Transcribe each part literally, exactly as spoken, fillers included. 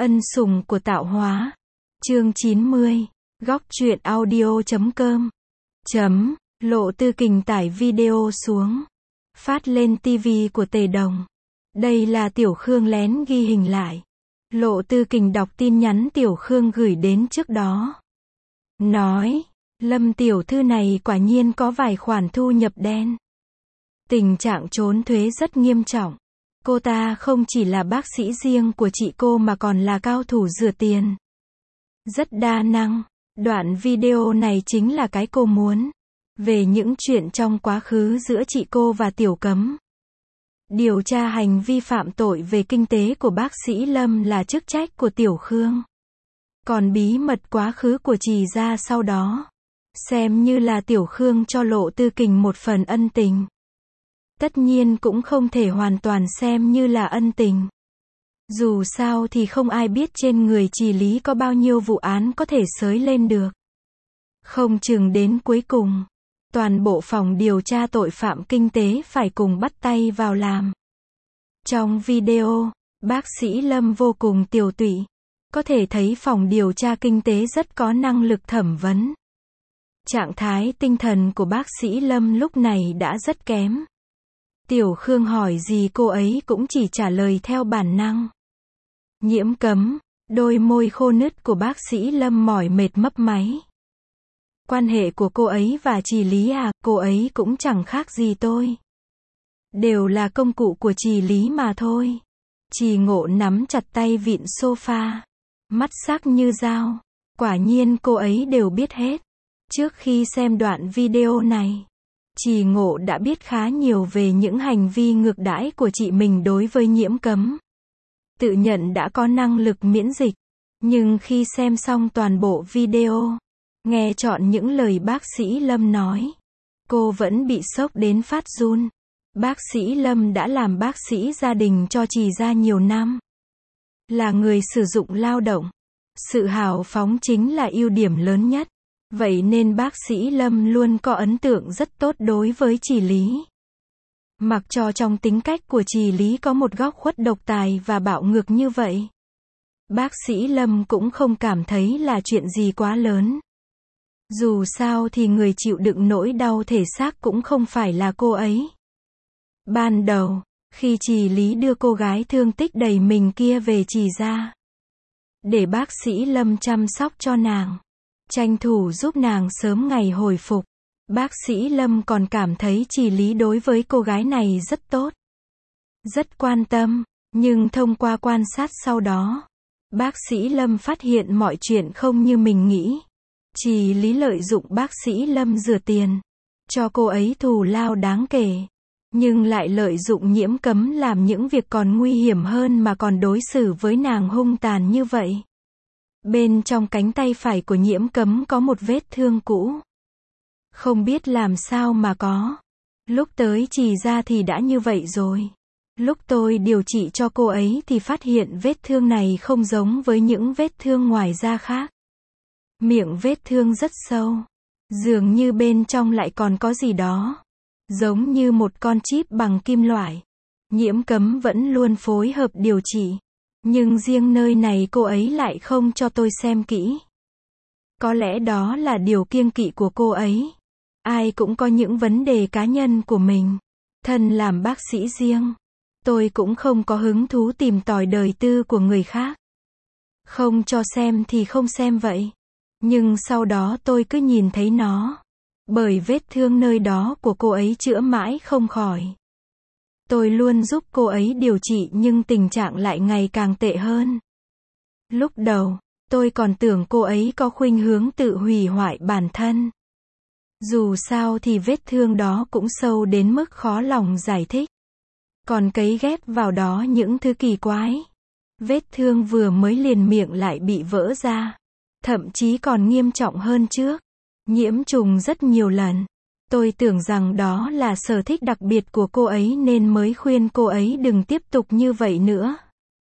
Ân sủng của tạo hóa. Chương chín mươi. Góc truyện audio chấm com. Chấm. Lộ Tư Kình tải video xuống. Phát lên tivi của Tề Đồng. Đây là Tiểu Khương lén ghi hình lại. Lộ Tư Kình đọc tin nhắn Tiểu Khương gửi đến trước đó. Nói, Lâm tiểu thư này quả nhiên có vài khoản thu nhập đen. Tình trạng trốn thuế rất nghiêm trọng. Cô ta không chỉ là bác sĩ riêng của chị cô mà còn là cao thủ rửa tiền. Rất đa năng. Đoạn video này chính là cái cô muốn. Về những chuyện trong quá khứ giữa chị cô và Tiểu Cấm. Điều tra hành vi phạm tội về kinh tế của bác sĩ Lâm là chức trách của Tiểu Khương. Còn bí mật quá khứ của Trì gia sau đó, xem như là Tiểu Khương cho Lộ Tư Kình một phần ân tình. Tất nhiên cũng không thể hoàn toàn xem như là ân tình. Dù sao thì không ai biết trên người Trì Lý có bao nhiêu vụ án có thể xới lên được. Không chừng đến cuối cùng, toàn bộ phòng điều tra tội phạm kinh tế phải cùng bắt tay vào làm. Trong video, bác sĩ Lâm vô cùng tiều tụy. Có thể thấy phòng điều tra kinh tế rất có năng lực thẩm vấn. Trạng thái tinh thần của bác sĩ Lâm lúc này đã rất kém. Tiểu Khương hỏi gì cô ấy cũng chỉ trả lời theo bản năng. Nhiễm Cấm, đôi môi khô nứt của bác sĩ Lâm mỏi mệt mấp máy. Quan hệ của cô ấy và Trì Lý à, cô ấy cũng chẳng khác gì tôi. Đều là công cụ của Trì Lý mà thôi. Trì Ngộ nắm chặt tay vịn sofa. Mắt sắc như dao. Quả nhiên cô ấy đều biết hết. Trước khi xem đoạn video này, Trì Ngộ đã biết khá nhiều về những hành vi ngược đãi của chị mình đối với Nhiễm Cấm. Tự nhận đã có năng lực miễn dịch. Nhưng khi xem xong toàn bộ video, nghe trọn những lời bác sĩ Lâm nói, cô vẫn bị sốc đến phát run. Bác sĩ Lâm đã làm bác sĩ gia đình cho Trì gia nhiều năm. Là người sử dụng lao động. Sự hào phóng chính là ưu điểm lớn nhất. Vậy nên bác sĩ Lâm luôn có ấn tượng rất tốt đối với Trì Lý. Mặc cho trong tính cách của Trì Lý có một góc khuất độc tài và bạo ngược như vậy, bác sĩ Lâm cũng không cảm thấy là chuyện gì quá lớn. Dù sao thì người chịu đựng nỗi đau thể xác cũng không phải là cô ấy. Ban đầu, khi Trì Lý đưa cô gái thương tích đầy mình kia về Trì gia, để bác sĩ Lâm chăm sóc cho nàng, tranh thủ giúp nàng sớm ngày hồi phục, bác sĩ Lâm còn cảm thấy Trì Lý đối với cô gái này rất tốt, rất quan tâm. Nhưng thông qua quan sát sau đó, bác sĩ Lâm phát hiện mọi chuyện không như mình nghĩ. Trì Lý lợi dụng bác sĩ Lâm rửa tiền, cho cô ấy thù lao đáng kể, nhưng lại lợi dụng Nhiễm Cấm làm những việc còn nguy hiểm hơn mà còn đối xử với nàng hung tàn như vậy. Bên trong cánh tay phải của Nhiễm Cấm có một vết thương cũ. Không biết làm sao mà có. Lúc tới Trì gia thì đã như vậy rồi. Lúc tôi điều trị cho cô ấy thì phát hiện vết thương này không giống với những vết thương ngoài da khác. Miệng vết thương rất sâu. Dường như bên trong lại còn có gì đó. Giống như một con chip bằng kim loại. Nhiễm Cấm vẫn luôn phối hợp điều trị. Nhưng riêng nơi này cô ấy lại không cho tôi xem kỹ. Có lẽ đó là điều kiêng kỵ của cô ấy. Ai cũng có những vấn đề cá nhân của mình. Thân làm bác sĩ riêng, tôi cũng không có hứng thú tìm tòi đời tư của người khác. Không cho xem thì không xem vậy. Nhưng sau đó tôi cứ nhìn thấy nó. Bởi vết thương nơi đó của cô ấy chữa mãi không khỏi. Tôi luôn giúp cô ấy điều trị nhưng tình trạng lại ngày càng tệ hơn. Lúc đầu, tôi còn tưởng cô ấy có khuynh hướng tự hủy hoại bản thân. Dù sao thì vết thương đó cũng sâu đến mức khó lòng giải thích. Còn cấy ghép vào đó những thứ kỳ quái. Vết thương vừa mới liền miệng lại bị vỡ ra. Thậm chí còn nghiêm trọng hơn trước. Nhiễm trùng rất nhiều lần. Tôi tưởng rằng đó là sở thích đặc biệt của cô ấy nên mới khuyên cô ấy đừng tiếp tục như vậy nữa.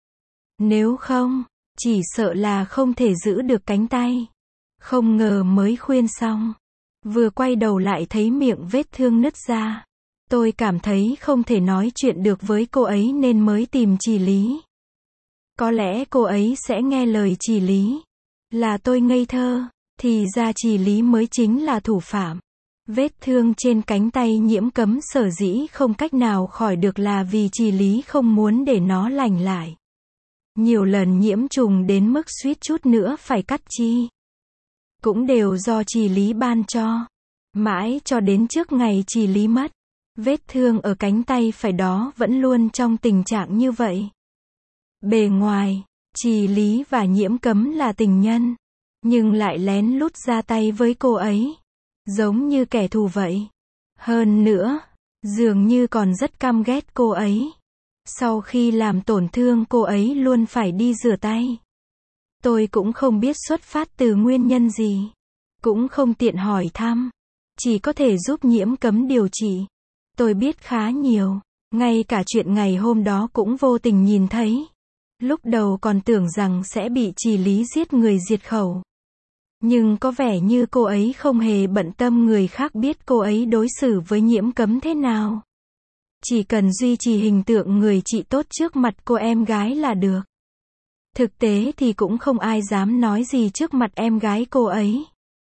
Nếu không, chỉ sợ là không thể giữ được cánh tay. Không ngờ mới khuyên xong, vừa quay đầu lại thấy miệng vết thương nứt ra. Tôi cảm thấy không thể nói chuyện được với cô ấy nên mới tìm Trì Lý. Có lẽ cô ấy sẽ nghe lời chị Lý. Là tôi ngây thơ, thì ra chị Lý mới chính là thủ phạm. Vết thương trên cánh tay Nhiễm Cấm sở dĩ không cách nào khỏi được là vì chị Lý không muốn để nó lành lại. Nhiều lần nhiễm trùng đến mức suýt chút nữa phải cắt chi. Cũng đều do chị Lý ban cho. Mãi cho đến trước ngày chị Lý mất, vết thương ở cánh tay phải đó vẫn luôn trong tình trạng như vậy. Bề ngoài, chị Lý và Nhiễm Cấm là tình nhân, nhưng lại lén lút ra tay với cô ấy, giống như kẻ thù vậy. Hơn nữa, dường như còn rất căm ghét cô ấy. Sau khi làm tổn thương cô ấy luôn phải đi rửa tay. Tôi cũng không biết xuất phát từ nguyên nhân gì, cũng không tiện hỏi thăm, chỉ có thể giúp Nhiễm Cấm điều trị. Tôi biết khá nhiều, ngay cả chuyện ngày hôm đó cũng vô tình nhìn thấy. Lúc đầu còn tưởng rằng sẽ bị chị Lý giết người diệt khẩu. Nhưng có vẻ như cô ấy không hề bận tâm người khác biết cô ấy đối xử với Nhiễm Cấm thế nào. Chỉ cần duy trì hình tượng người chị tốt trước mặt cô em gái là được. Thực tế thì cũng không ai dám nói gì trước mặt em gái cô ấy.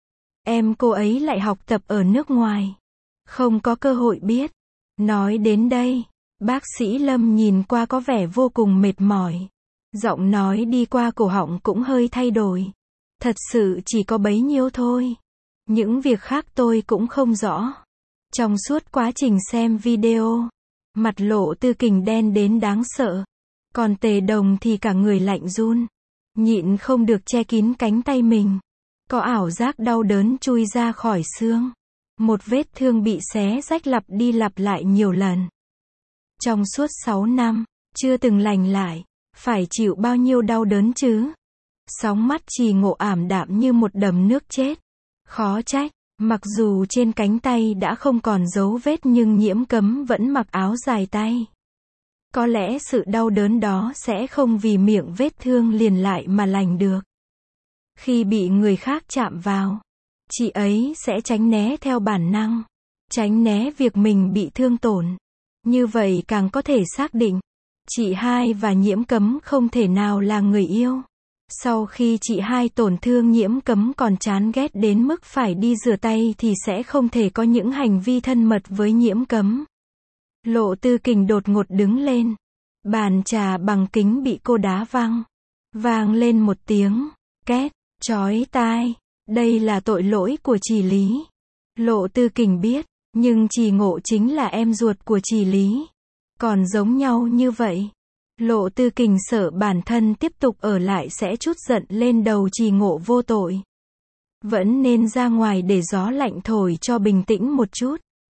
Em cô ấy lại học tập ở nước ngoài, không có cơ hội biết. Nói đến đây, bác sĩ Lâm nhìn qua có vẻ vô cùng mệt mỏi. Giọng nói đi qua cổ họng cũng hơi thay đổi. Thật sự chỉ có bấy nhiêu thôi. Những việc khác tôi cũng không rõ. Trong suốt quá trình xem video, mặt Lộ Tư Kình đen đến đáng sợ. Còn Tề Đồng thì cả người lạnh run. Nhịn không được che kín cánh tay mình. Có ảo giác đau đớn chui ra khỏi xương. Một vết thương bị xé rách lặp đi lặp lại nhiều lần. Trong suốt sáu năm, chưa từng lành lại. Phải chịu bao nhiêu đau đớn chứ? Sóng mắt Trì Ngộ ảm đạm như một đầm nước chết. Khó trách, mặc dù trên cánh tay đã không còn dấu vết nhưng Nhiễm Cấm vẫn mặc áo dài tay. Có lẽ sự đau đớn đó sẽ không vì miệng vết thương liền lại mà lành được. Khi bị người khác chạm vào, chị ấy sẽ tránh né theo bản năng. Tránh né việc mình bị thương tổn. Như vậy càng có thể xác định, chị hai và Nhiễm Cấm không thể nào là người yêu. Sau khi chị hai tổn thương Nhiễm Cấm còn chán ghét đến mức phải đi rửa tay thì sẽ không thể có những hành vi thân mật với Nhiễm Cấm. Lộ Tư Kình đột ngột đứng lên. Bàn trà bằng kính bị cô đá văng. Vang lên một tiếng, két, chói tai. Đây là tội lỗi của chị Lý. Lộ Tư Kình biết, nhưng Trì Ngộ chính là em ruột của chị Lý. Còn giống nhau như vậy. Lộ Tư Kình sợ bản thân tiếp tục ở lại sẽ trút giận lên đầu Trì Ngộ vô tội. Vẫn nên ra ngoài để gió lạnh thổi cho bình tĩnh một chút.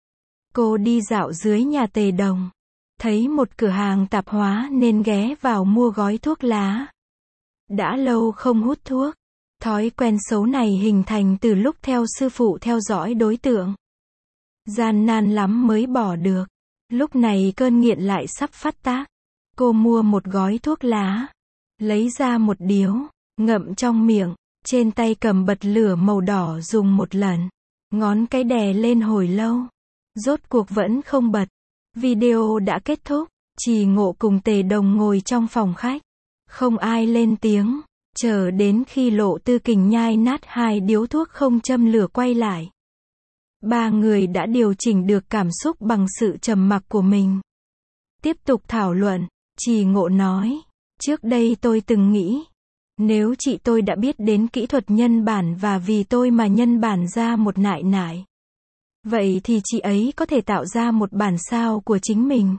Cô đi dạo dưới nhà Tề Đồng. Thấy một cửa hàng tạp hóa nên ghé vào mua gói thuốc lá. Đã lâu không hút thuốc. Thói quen xấu này hình thành từ lúc theo sư phụ theo dõi đối tượng. Gian nan lắm mới bỏ được. Lúc này cơn nghiện lại sắp phát tác. Cô mua một gói thuốc lá. Lấy ra một điếu. Ngậm trong miệng. Trên tay cầm bật lửa màu đỏ dùng một lần. Ngón cái đè lên hồi lâu. Rốt cuộc vẫn không bật. Video đã kết thúc. Trì Ngộ cùng Tề Đồng ngồi trong phòng khách. Không ai lên tiếng. Chờ đến khi Lộ Tư Kình nhai nát hai điếu thuốc không châm lửa quay lại. Ba người đã điều chỉnh được cảm xúc bằng sự trầm mặc của mình. Tiếp tục thảo luận. Trì Ngộ nói. Trước đây tôi từng nghĩ. Nếu chị tôi đã biết đến kỹ thuật nhân bản và vì tôi mà nhân bản ra một nại nại. Vậy thì chị ấy có thể tạo ra một bản sao của chính mình.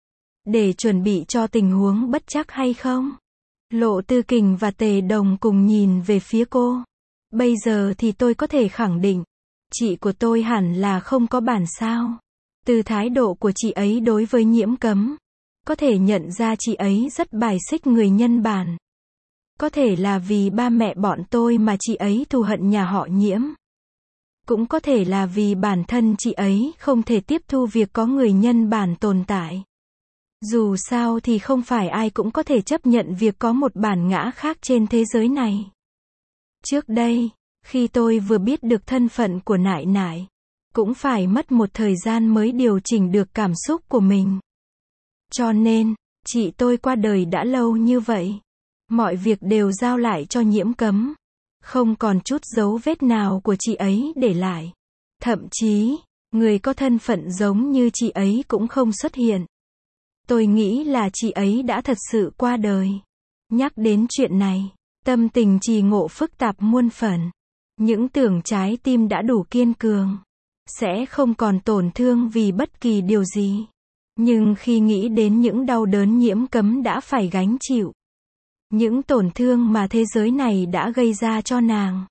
Để chuẩn bị cho tình huống bất trắc hay không? Lộ Tư Kình và Tề Đồng cùng nhìn về phía cô. Bây giờ thì tôi có thể khẳng định. Chị của tôi hẳn là không có bản sao. Từ thái độ của chị ấy đối với Nhiễm Cấm. Có thể nhận ra chị ấy rất bài xích người nhân bản. Có thể là vì ba mẹ bọn tôi mà chị ấy thù hận nhà họ Nhiễm. Cũng có thể là vì bản thân chị ấy không thể tiếp thu việc có người nhân bản tồn tại. Dù sao thì không phải ai cũng có thể chấp nhận việc có một bản ngã khác trên thế giới này. Trước đây, khi tôi vừa biết được thân phận của nại nại, cũng phải mất một thời gian mới điều chỉnh được cảm xúc của mình. Cho nên, chị tôi qua đời đã lâu như vậy. Mọi việc đều giao lại cho Nhiễm Cấm. Không còn chút dấu vết nào của chị ấy để lại. Thậm chí, người có thân phận giống như chị ấy cũng không xuất hiện. Tôi nghĩ là chị ấy đã thật sự qua đời. Nhắc đến chuyện này, tâm tình Trì Ngộ phức tạp muôn phần. Những tưởng trái tim đã đủ kiên cường, sẽ không còn tổn thương vì bất kỳ điều gì. Nhưng khi nghĩ đến những đau đớn Nhiễm Cấm đã phải gánh chịu, những tổn thương mà thế giới này đã gây ra cho nàng,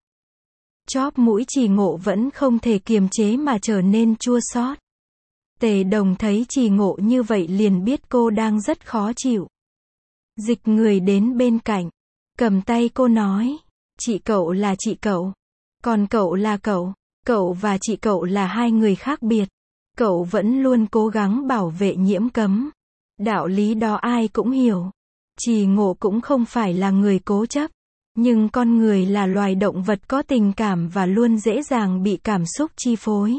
chóp mũi Trì Ngộ vẫn không thể kiềm chế mà trở nên chua xót. Tề Đồng thấy Trì Ngộ như vậy liền biết cô đang rất khó chịu. Dịch người đến bên cạnh, cầm tay cô nói, chị cậu là chị cậu, còn cậu là cậu, cậu và chị cậu là hai người khác biệt. Cậu vẫn luôn cố gắng bảo vệ Nhiễm Cấm. Đạo lý đó ai cũng hiểu. Trì Ngộ cũng không phải là người cố chấp. Nhưng con người là loài động vật có tình cảm và luôn dễ dàng bị cảm xúc chi phối.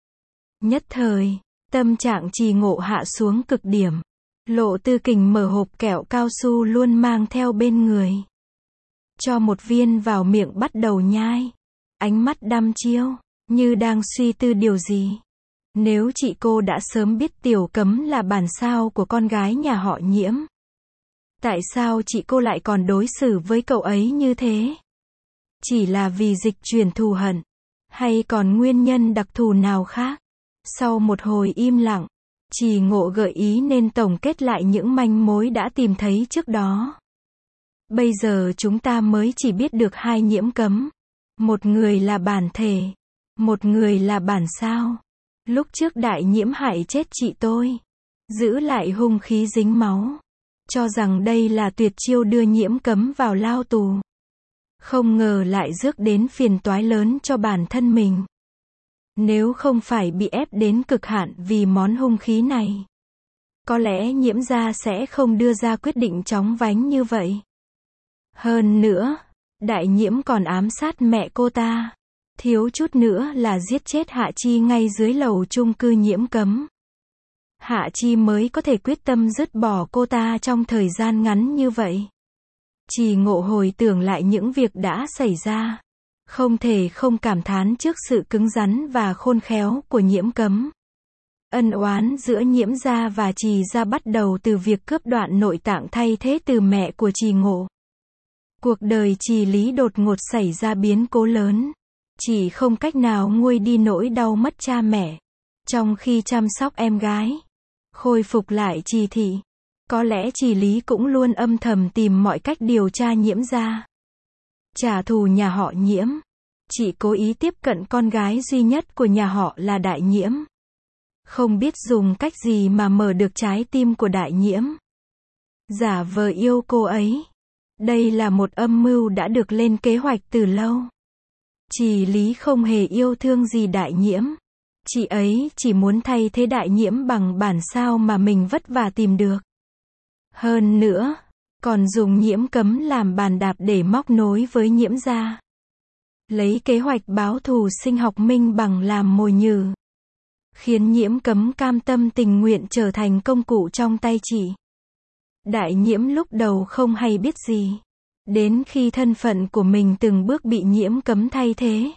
Nhất thời, tâm trạng Trì Ngộ hạ xuống cực điểm. Lộ Tư Kình mở hộp kẹo cao su luôn mang theo bên người. Cho một viên vào miệng bắt đầu nhai. Ánh mắt đăm chiêu, như đang suy tư điều gì. Nếu chị cô đã sớm biết Tiểu Cấm là bản sao của con gái nhà họ Nhiễm, tại sao chị cô lại còn đối xử với cậu ấy như thế? Chỉ là vì dịch chuyển thù hận, hay còn nguyên nhân đặc thù nào khác? Sau một hồi im lặng, Trì Ngộ gợi ý nên tổng kết lại những manh mối đã tìm thấy trước đó. Bây giờ chúng ta mới chỉ biết được hai Nhiễm Cấm. Một người là bản thể, một người là bản sao. Lúc trước Đại Nhiễm hại chết chị tôi, giữ lại hung khí dính máu, cho rằng đây là tuyệt chiêu đưa Nhiễm Cấm vào lao tù. Không ngờ lại rước đến phiền toái lớn cho bản thân mình. Nếu không phải bị ép đến cực hạn vì món hung khí này, có lẽ Nhiễm gia sẽ không đưa ra quyết định chóng vánh như vậy. Hơn nữa, Đại Nhiễm còn ám sát mẹ cô ta. Thiếu chút nữa là giết chết Hạ Chi ngay dưới lầu chung cư Nhiễm Cấm. Hạ Chi mới có thể quyết tâm dứt bỏ cô ta trong thời gian ngắn như vậy. Trì Ngộ hồi tưởng lại những việc đã xảy ra, không thể không cảm thán trước sự cứng rắn và khôn khéo của Nhiễm Cấm. Ân oán giữa Nhiễm gia và Trì gia bắt đầu từ việc cướp đoạn nội tạng thay thế từ mẹ của Trì Ngộ. Cuộc đời Trì Lý đột ngột xảy ra biến cố lớn. Chỉ không cách nào nguôi đi nỗi đau mất cha mẹ, trong khi chăm sóc em gái, khôi phục lại Trì thị. Có lẽ Trì Lý cũng luôn âm thầm tìm mọi cách điều tra Nhiễm gia, trả thù nhà họ Nhiễm. Chị cố ý tiếp cận con gái duy nhất của nhà họ là Đại Nhiễm. Không biết dùng cách gì mà mở được trái tim của Đại Nhiễm, giả vờ yêu cô ấy. Đây là một âm mưu đã được lên kế hoạch từ lâu. Trì Lý không hề yêu thương gì Đại Nhiễm. Chị ấy chỉ muốn thay thế Đại Nhiễm bằng bản sao mà mình vất vả tìm được. Hơn nữa, còn dùng Nhiễm Cấm làm bàn đạp để móc nối với Nhiễm gia. Lấy kế hoạch báo thù sinh học minh bằng làm mồi nhử, khiến Nhiễm Cấm cam tâm tình nguyện trở thành công cụ trong tay chị. Đại Nhiễm lúc đầu không hay biết gì. Đến khi thân phận của mình từng bước bị Nhiễm Cấm thay thế,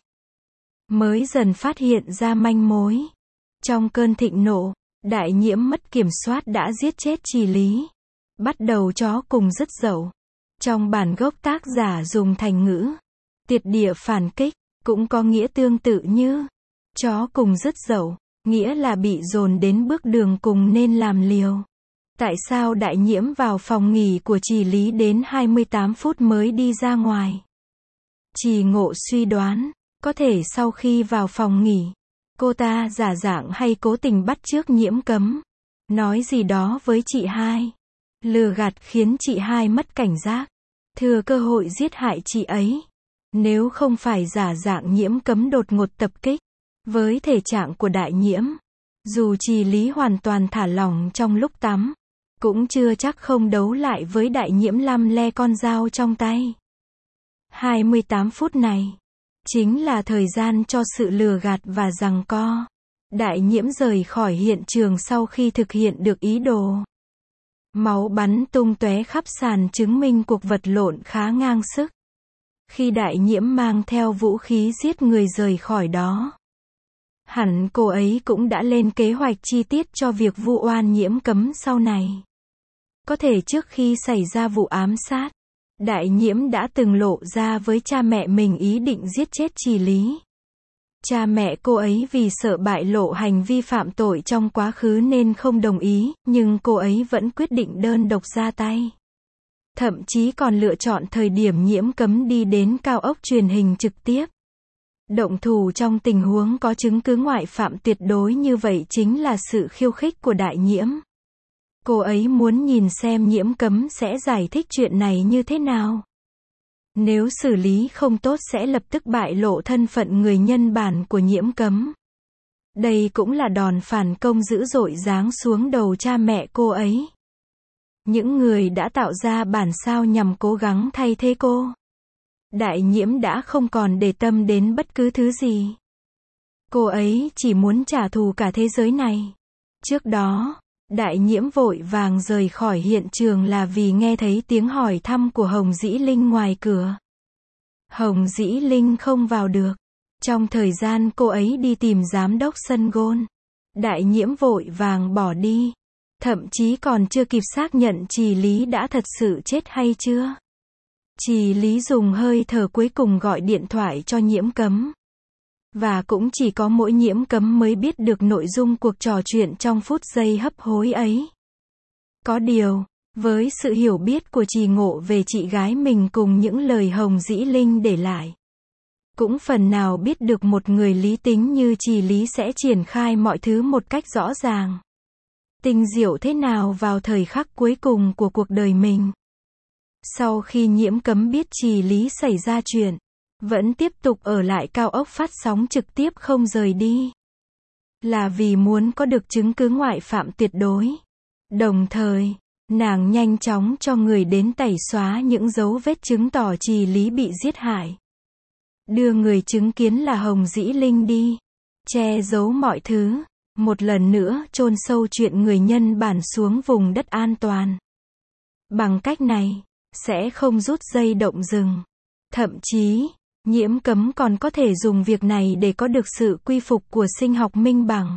mới dần phát hiện ra manh mối. Trong cơn thịnh nộ, Đại Nhiễm mất kiểm soát đã giết chết Trì Lý. Bắt đầu chó cùng dứt dậu. Trong bản gốc tác giả dùng thành ngữ tiệt địa phản kích, cũng có nghĩa tương tự như chó cùng dứt dậu, nghĩa là bị dồn đến bước đường cùng nên làm liều. Tại sao Đại Nhiễm vào phòng nghỉ của Trì Lý đến hai mươi tám phút mới đi ra ngoài? Trì Ngộ suy đoán, có thể sau khi vào phòng nghỉ, cô ta giả dạng hay cố tình bắt chước Nhiễm Cấm, nói gì đó với chị hai, lừa gạt khiến chị hai mất cảnh giác, thừa cơ hội giết hại chị ấy. Nếu không phải giả dạng Nhiễm Cấm đột ngột tập kích, với thể trạng của Đại Nhiễm, dù Trì Lý hoàn toàn thả lỏng trong lúc tắm, cũng chưa chắc không đấu lại với Đại Nhiễm lăm le con dao trong tay. hai mươi tám phút này, chính là thời gian cho sự lừa gạt và giằng co. Đại Nhiễm rời khỏi hiện trường sau khi thực hiện được ý đồ. Máu bắn tung tóe khắp sàn chứng minh cuộc vật lộn khá ngang sức. Khi Đại Nhiễm mang theo vũ khí giết người rời khỏi đó, hẳn cô ấy cũng đã lên kế hoạch chi tiết cho việc vu oan Nhiễm Cấm sau này. Có thể trước khi xảy ra vụ ám sát, Đại Nhiễm đã từng lộ ra với cha mẹ mình ý định giết chết Trì Lý. Cha mẹ cô ấy vì sợ bại lộ hành vi phạm tội trong quá khứ nên không đồng ý, nhưng cô ấy vẫn quyết định đơn độc ra tay. Thậm chí còn lựa chọn thời điểm Nhiễm Cấm đi đến cao ốc truyền hình trực tiếp. Động thủ trong tình huống có chứng cứ ngoại phạm tuyệt đối như vậy chính là sự khiêu khích của Đại Nhiễm. Cô ấy muốn nhìn xem Nhiễm Cấm sẽ giải thích chuyện này như thế nào. Nếu xử lý không tốt sẽ lập tức bại lộ thân phận người nhân bản của Nhiễm Cấm. Đây cũng là đòn phản công dữ dội giáng xuống đầu cha mẹ cô ấy. Những người đã tạo ra bản sao nhằm cố gắng thay thế cô. Đại Nhiễm đã không còn để tâm đến bất cứ thứ gì. Cô ấy chỉ muốn trả thù cả thế giới này. Trước đó, Đại Nhiễm vội vàng rời khỏi hiện trường là vì nghe thấy tiếng hỏi thăm của Hồng Dĩ Linh ngoài cửa. Hồng Dĩ Linh không vào được. Trong thời gian cô ấy đi tìm giám đốc sân gôn, Đại Nhiễm vội vàng bỏ đi. Thậm chí còn chưa kịp xác nhận Trì Lý đã thật sự chết hay chưa. Trì Lý dùng hơi thở cuối cùng gọi điện thoại cho Nhiễm Cấm. Và cũng chỉ có mỗi Nhiễm Cấm mới biết được nội dung cuộc trò chuyện trong phút giây hấp hối ấy. Có điều, với sự hiểu biết của Trì Ngộ về chị gái mình cùng những lời Hồng Dĩ Linh để lại, cũng phần nào biết được một người lý tính như Trì Lý sẽ triển khai mọi thứ một cách rõ ràng, tinh diệu thế nào vào thời khắc cuối cùng của cuộc đời mình. Sau khi Nhiễm Cấm biết Trì Lý xảy ra chuyện, vẫn tiếp tục ở lại cao ốc phát sóng trực tiếp không rời đi, là vì muốn có được chứng cứ ngoại phạm tuyệt đối. Đồng thời, nàng nhanh chóng cho người đến tẩy xóa những dấu vết chứng tỏ Trì Lý bị giết hại. Đưa người chứng kiến là Hồng Dĩ Linh đi, che giấu mọi thứ, một lần nữa chôn sâu chuyện người nhân bản xuống vùng đất an toàn. Bằng cách này, sẽ không rút dây động rừng. Thậm chí, Nhiễm Cấm còn có thể dùng việc này để có được sự quy phục của sinh học minh bằng.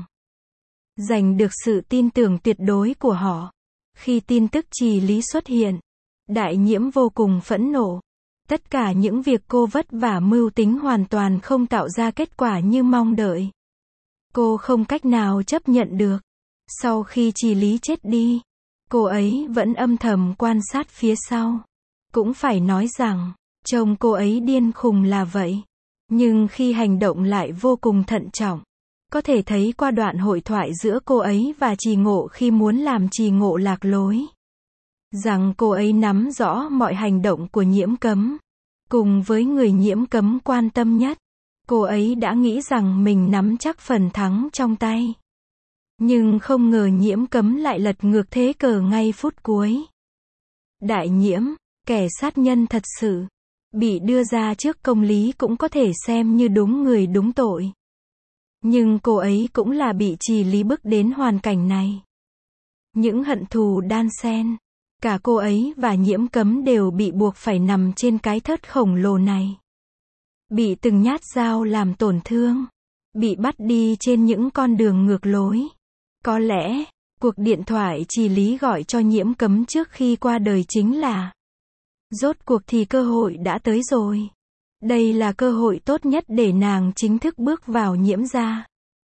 Giành được sự tin tưởng tuyệt đối của họ. Khi tin tức Trì Lý xuất hiện, Đại Nhiễm vô cùng phẫn nộ. Tất cả những việc cô vất vả mưu tính hoàn toàn không tạo ra kết quả như mong đợi. Cô không cách nào chấp nhận được. Sau khi Trì Lý chết đi, cô ấy vẫn âm thầm quan sát phía sau. Cũng phải nói rằng, trông cô ấy điên khùng là vậy. Nhưng khi hành động lại vô cùng thận trọng. Có thể thấy qua đoạn hội thoại giữa cô ấy và Trì Ngộ khi muốn làm Trì Ngộ lạc lối. Rằng cô ấy nắm rõ mọi hành động của Nhiễm Cấm. Cùng với người Nhiễm Cấm quan tâm nhất, cô ấy đã nghĩ rằng mình nắm chắc phần thắng trong tay. Nhưng không ngờ Nhiễm Cấm lại lật ngược thế cờ ngay phút cuối. Đại Nhiễm, kẻ sát nhân thật sự, bị đưa ra trước công lý cũng có thể xem như đúng người đúng tội. Nhưng cô ấy cũng là bị Trì Lý bức đến hoàn cảnh này. Những hận thù đan xen, cả cô ấy và Nhiễm Cấm đều bị buộc phải nằm trên cái thớt khổng lồ này. Bị từng nhát dao làm tổn thương, bị bắt đi trên những con đường ngược lối. Có lẽ, cuộc điện thoại Trì Lý gọi cho Nhiễm Cấm trước khi qua đời chính là: rốt cuộc thì cơ hội đã tới rồi. Đây là cơ hội tốt nhất để nàng chính thức bước vào Nhiễm gia.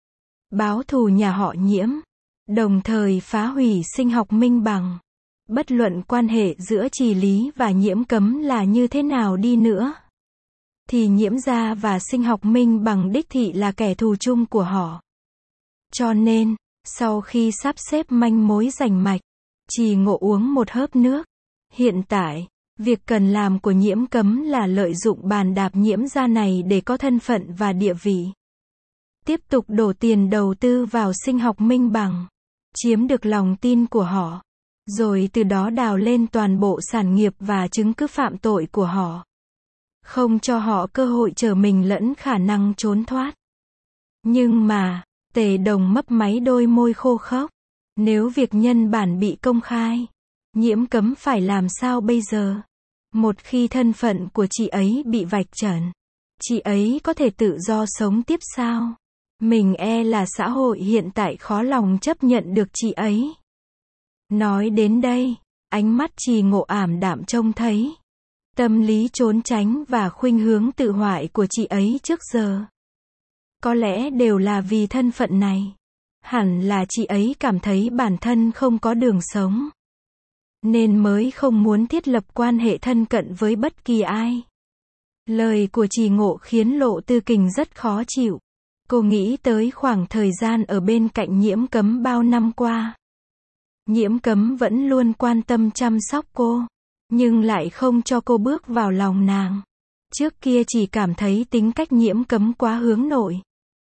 Báo thù nhà họ Nhiễm, đồng thời phá hủy sinh học minh bằng. Bất luận quan hệ giữa Trì Lý và Nhiễm Cấm là như thế nào đi nữa, thì Nhiễm gia và sinh học minh bằng đích thị là kẻ thù chung của họ. Cho nên, sau khi sắp xếp manh mối rành mạch, Trì Ngộ uống một hớp nước. Hiện tại, việc cần làm của Nhiễm Cấm là lợi dụng bàn đạp Nhiễm gia này để có thân phận và địa vị. Tiếp tục đổ tiền đầu tư vào sinh học minh bằng, chiếm được lòng tin của họ, rồi từ đó đào lên toàn bộ sản nghiệp và chứng cứ phạm tội của họ. Không cho họ cơ hội trở mình lẫn khả năng trốn thoát. Nhưng mà, Tề Đồng mấp máy đôi môi khô khốc. Nếu việc nhân bản bị công khai, Nhiễm Cấm phải làm sao bây giờ? Một khi thân phận của chị ấy bị vạch trần, chị ấy có thể tự do sống tiếp sao? Mình e là xã hội hiện tại khó lòng chấp nhận được chị ấy. Nói đến đây, ánh mắt Trì Ngộ ảm đạm trông thấy. Tâm lý trốn tránh và khuynh hướng tự hoại của chị ấy trước giờ. Có lẽ đều là vì thân phận này. Hẳn là chị ấy cảm thấy bản thân không có đường sống. Nên mới không muốn thiết lập quan hệ thân cận với bất kỳ ai. Lời của Trì Ngộ khiến Lộ Tư Kình rất khó chịu. Cô nghĩ tới khoảng thời gian ở bên cạnh Nhiễm Cấm bao năm qua. Nhiễm Cấm vẫn luôn quan tâm chăm sóc cô, nhưng lại không cho cô bước vào lòng nàng. Trước kia chỉ cảm thấy tính cách Nhiễm Cấm quá hướng nội.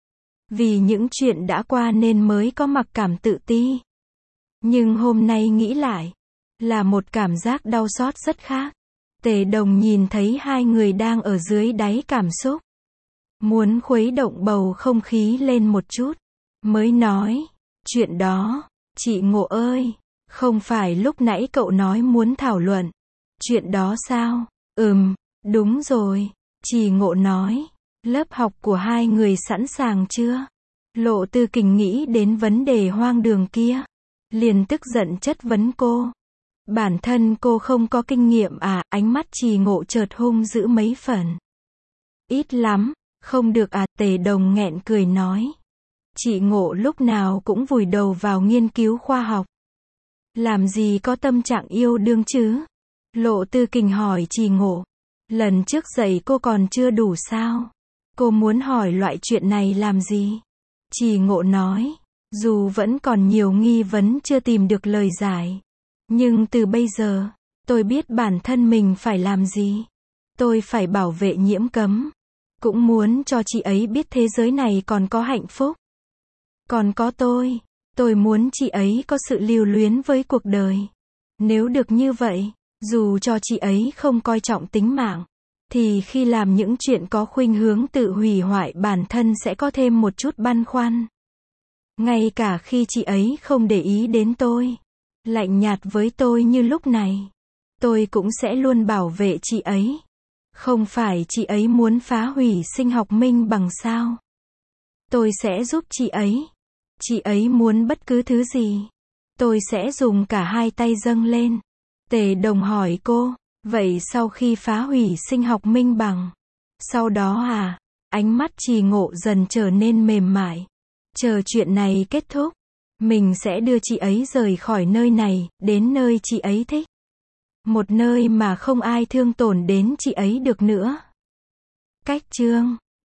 Vì những chuyện đã qua nên mới có mặc cảm tự ti. Nhưng hôm nay nghĩ lại, là một cảm giác đau xót rất khác. Tề Đồng nhìn thấy hai người đang ở dưới đáy cảm xúc. Muốn khuấy động bầu không khí lên một chút. Mới nói, chuyện đó, chị Ngộ ơi, không phải lúc nãy cậu nói muốn thảo luận. Chuyện đó sao? Ừm, đúng rồi. Trì Ngộ nói, lớp học của hai người sẵn sàng chưa? Lộ Tư Kình nghĩ đến vấn đề hoang đường kia. Liền tức giận chất vấn cô. Bản thân cô không có kinh nghiệm à? Ánh mắt Trì Ngộ chợt hung dữ mấy phần. Ít lắm, không được à? Tề Đồng nghẹn cười nói. Chị Ngộ lúc nào cũng vùi đầu vào nghiên cứu khoa học. Làm gì có tâm trạng yêu đương chứ? Lộ Tư Kình hỏi Trì Ngộ. Lần trước dạy cô còn chưa đủ sao? Cô muốn hỏi loại chuyện này làm gì? Trì Ngộ nói. Dù vẫn còn nhiều nghi vấn chưa tìm được lời giải. Nhưng từ bây giờ, tôi biết bản thân mình phải làm gì. Tôi phải bảo vệ Nhiễm Cấm. Cũng muốn cho chị ấy biết thế giới này còn có hạnh phúc. Còn có tôi. Tôi muốn chị ấy có sự lưu luyến với cuộc đời. Nếu được như vậy, dù cho chị ấy không coi trọng tính mạng, thì khi làm những chuyện có khuynh hướng tự hủy hoại bản thân sẽ có thêm một chút băn khoăn. Ngay cả khi chị ấy không để ý đến tôi, lạnh nhạt với tôi như lúc này, tôi cũng sẽ luôn bảo vệ chị ấy. Không phải chị ấy muốn phá hủy sinh học minh bằng sao? Tôi sẽ giúp chị ấy. Chị ấy muốn bất cứ thứ gì, tôi sẽ dùng cả hai tay dâng lên. Tề Đồng hỏi cô, vậy sau khi phá hủy sinh học minh bằng, sau đó à? Ánh mắt Trì Ngộ dần trở nên mềm mại. Chờ chuyện này kết thúc, mình sẽ đưa chị ấy rời khỏi nơi này, đến nơi chị ấy thích. Một nơi mà không ai thương tổn đến chị ấy được nữa. Cách chương